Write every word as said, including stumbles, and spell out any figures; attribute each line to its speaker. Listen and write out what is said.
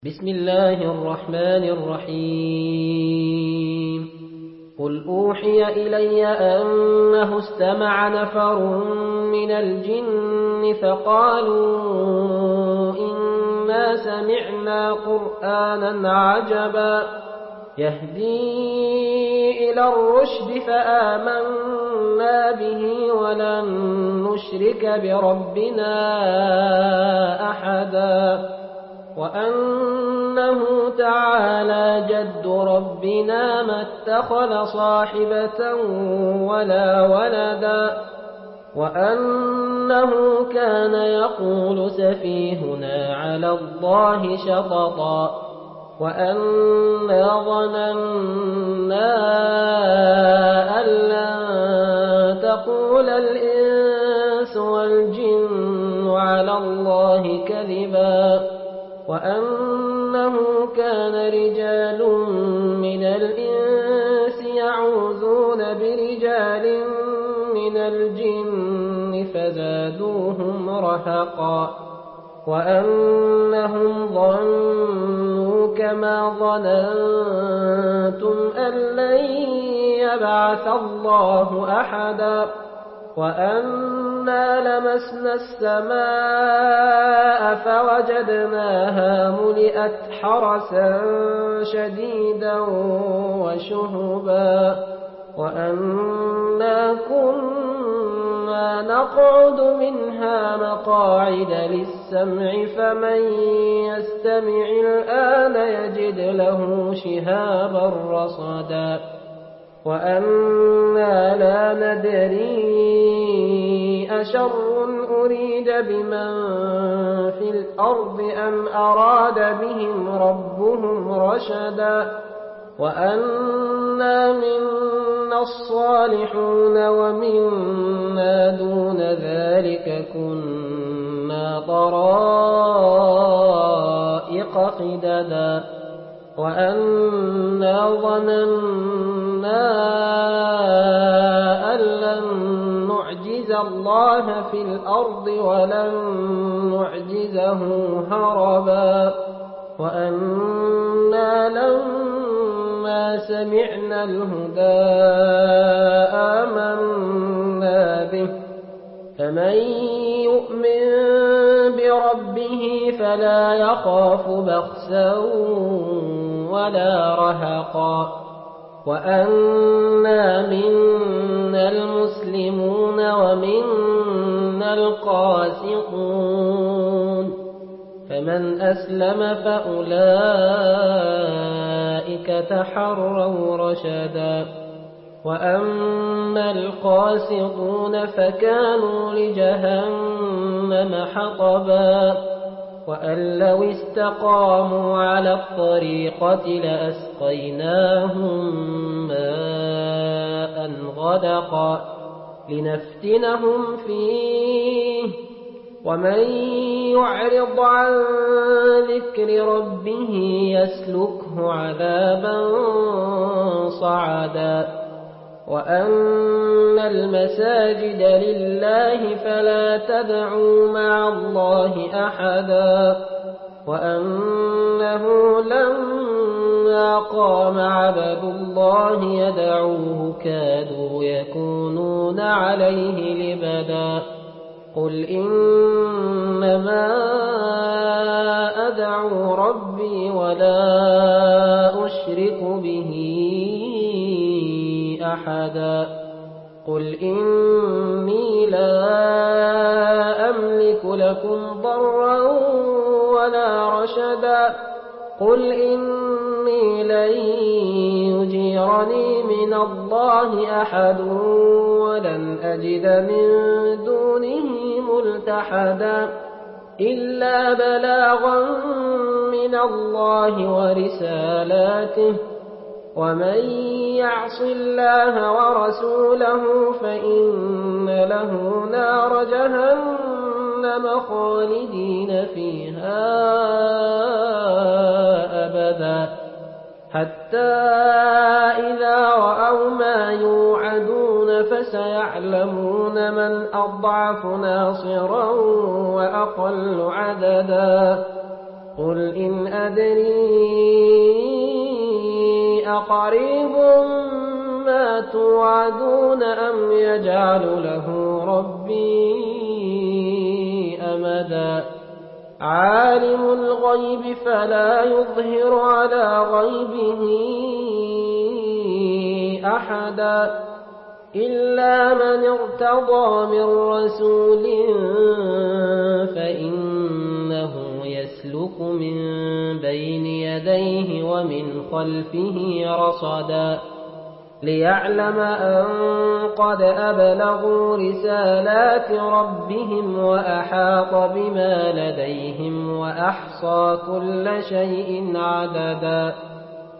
Speaker 1: بسم الله الرحمن الرحيم قل أوحي إلي أنه استمع نفر من الجن فقالوا إنا سمعنا قرآنا عجبا يهدي إلى الرشد فآمنا به ولن نشرك بربنا أحدا وأنه تعالى جد ربنا ما اتخذ صاحبة ولا ولدا وأنه كان يقول سفيهنا على الله شططا وأنا ظننا أن لن تقول الإنس والجن على الله كذبا وأنه كان رجال من الإنس يعوذون برجال من الجن فزادوهم رهقا وأنهم ظنوا كما ظننتم أن لن يبعث الله أحدا وأنا لمسنا السماء فوجدناها ملئت حرسا شديدا وشهبا وأنا كنا نقعد منها مقاعد للسمع فمن يستمع الآن يجد له شهابا رصدا وأنا لا ندري أشر أريد بمن في الأرض أم أراد بهم ربهم رشدا وأنا منا الصالحون ومنا دون ذلك كنا طرائق قددا وأنا ظننا أن لن نعجز الله في الأرض ولن نعجزه هربا وأنا لما سمعنا الهدى آمنا به فمن يؤمن بربه فلا يخاف بخسا ولا رهقا وأنا منا المسلمون ومنا القاسطون فمن أسلم فأولئك تحروا رشدا وأما القاسطون فكانوا لجهنم حطبا وأن لو استقاموا على الطريقة لأسقيناهم ماء غدقا لنفتنهم فيه ومن يعرض عن ذكر ربه يسلكه عذابا صعدا وأن المساجد لله فلا تدعوا مع الله أحدا وأنه لما قام عبد الله يدعوه كادوا يكونون عليه لبدا قل إنما أدعو ربي ولا أشرك به أحدا قل إني لا أملك لكم ضرا ولا رشدا قل إني لن يجيرني من الله أحد ولن أجد من دونه ملتحدا إلا بلاغا من الله ورسالاته ومن يعص الله ورسوله فإن له نار جهنم خالدين فيها أبدا حتى إذا رأوا ما يوعدون فسيعلمون من أضعف ناصرا وأقل عددا قل إن أدري أقريب ما توعدون أم يجعل له ربي أمدا عالم الغيب فلا يظهر على غيبه أحدا إلا من ارتضى من رسول فإنه يسلك من بين يديه ومن خلفه رصدا ليعلم أن قد أبلغوا رسالات ربهم وأحاط بما لديهم وأحصى كل شيء عددا